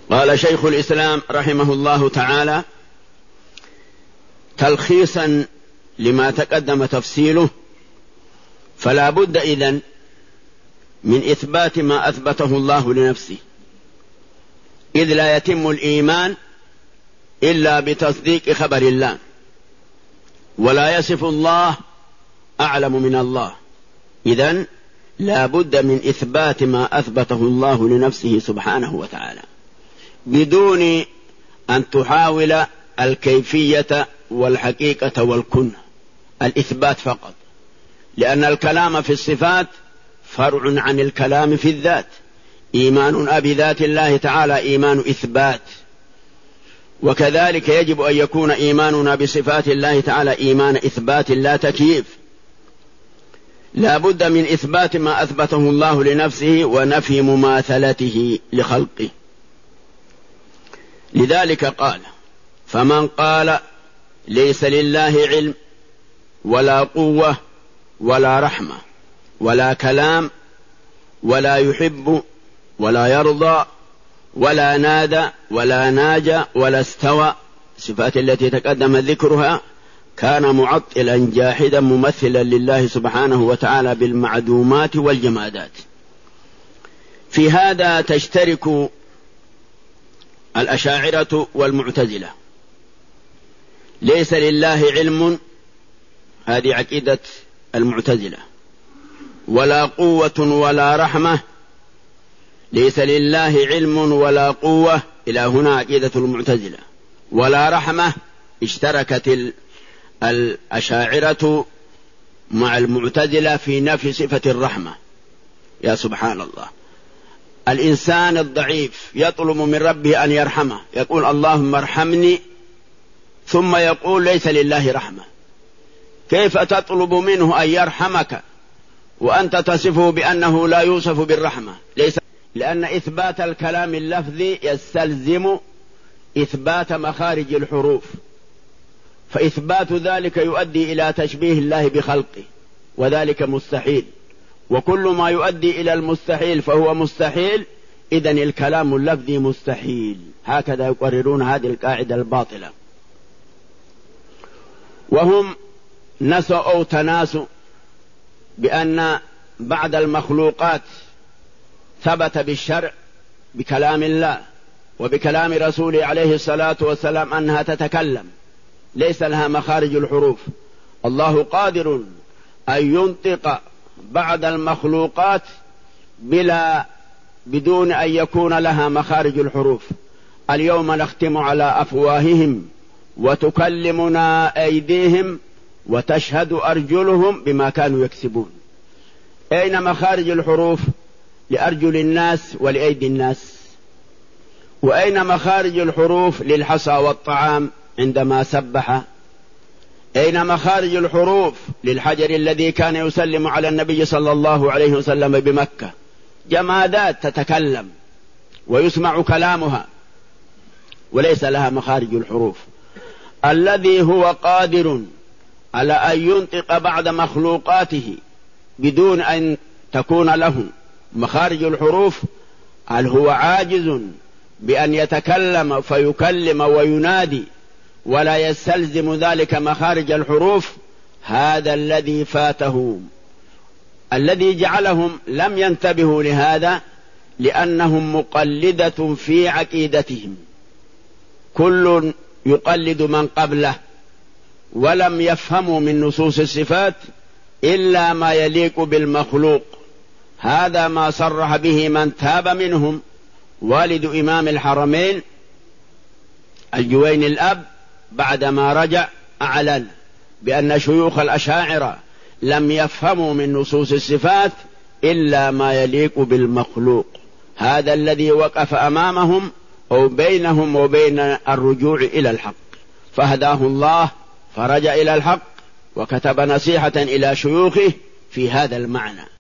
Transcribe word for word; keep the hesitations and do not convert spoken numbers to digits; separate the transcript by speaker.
Speaker 1: قال شيخ الإسلام رحمه الله تعالى تلخيصا لما تقدم تفصيله: فلا بد إذن من إثبات ما أثبته الله لنفسه، إذ لا يتم الإيمان إلا بتصديق خبر الله، ولا يصف الله أعلم من الله. إذن لا بد من إثبات ما أثبته الله لنفسه سبحانه وتعالى بدون أن تحاول الكيفية والحقيقة والكنه، الإثبات فقط، لأن الكلام في الصفات فرع عن الكلام في الذات. إيماننا بذات الله تعالى إيمان إثبات، وكذلك يجب أن يكون إيماننا بصفات الله تعالى إيمان إثبات لا تكييف. لا بد من إثبات ما أثبته الله لنفسه ونفي مماثلته لخلقه. لذلك قال: فمن قال ليس لله علم ولا قوة ولا رحمة ولا كلام ولا يحب ولا يرضى ولا نادى ولا ناجى ولا استوى، الصفات التي تقدم ذكرها، كان معطلا جاحدا ممثلا لله سبحانه وتعالى بالمعدومات والجمادات. في هذا تشترك الأشاعرة والمعتزلة. ليس لله علم، هذه عقيدة المعتزلة، ولا قوة ولا رحمة، ليس لله علم ولا قوة، إلى هنا عقيدة المعتزلة، ولا رحمة. اشتركت الأشاعرة مع المعتزلة في نفي صفة الرحمة. يا سبحان الله، الإنسان الضعيف يطلب من ربه أن يرحمه، يقول اللهم ارحمني، ثم يقول ليس لله رحمة. كيف تطلب منه أن يرحمك وأنت تصفه بأنه لا يوصف بالرحمة؟ ليس، لأن إثبات الكلام اللفظي يستلزم إثبات مخارج الحروف، فإثبات ذلك يؤدي إلى تشبيه الله بخلقه، وذلك مستحيل، وكل ما يؤدي إلى المستحيل فهو مستحيل. إذن الكلام اللفظي مستحيل. هكذا يقررون هذه القاعدة الباطلة. وهم نسوا أو تناسوا بأن بعض المخلوقات ثبت بالشرع بكلام الله وبكلام رسوله عليه الصلاة والسلام أنها تتكلم، ليس لها مخارج الحروف. الله قادر أن ينطق بعض المخلوقات بلا بدون أن يكون لها مخارج الحروف. اليوم نختم على أفواههم وتكلمنا أيديهم وتشهد أرجلهم بما كانوا يكسبون. أين مخارج الحروف لأرجل الناس ولأيدي الناس؟ وأين مخارج الحروف للحصى والطعام عندما سبح؟ أين مخارج الحروف للحجر الذي كان يسلم على النبي صلى الله عليه وسلم بمكة؟ جمادات تتكلم ويسمع كلامها وليس لها مخارج الحروف. الذي هو قادر على أن ينطق بعض مخلوقاته بدون أن تكون له مخارج الحروف، هل هو عاجز بأن يتكلم فيكلم وينادي ولا يستلزم ذلك مخارج الحروف؟ هذا الذي فاته. الذي جعلهم لم ينتبهوا لهذا لأنهم مقلدة في عقيدتهم، كل يقلد من قبله، ولم يفهموا من نصوص الصفات إلا ما يليق بالمخلوق. هذا ما صرح به من تاب منهم والد إمام الحرمين الجويني الأب، بعدما رجع أعلن بأن شيوخ الأشاعرة لم يفهموا من نصوص الصفات إلا ما يليق بالمخلوق. هذا الذي وقف أمامهم أو بينهم وبين الرجوع إلى الحق، فهداه الله فرجع إلى الحق وكتب نصيحة إلى شيوخه في هذا المعنى.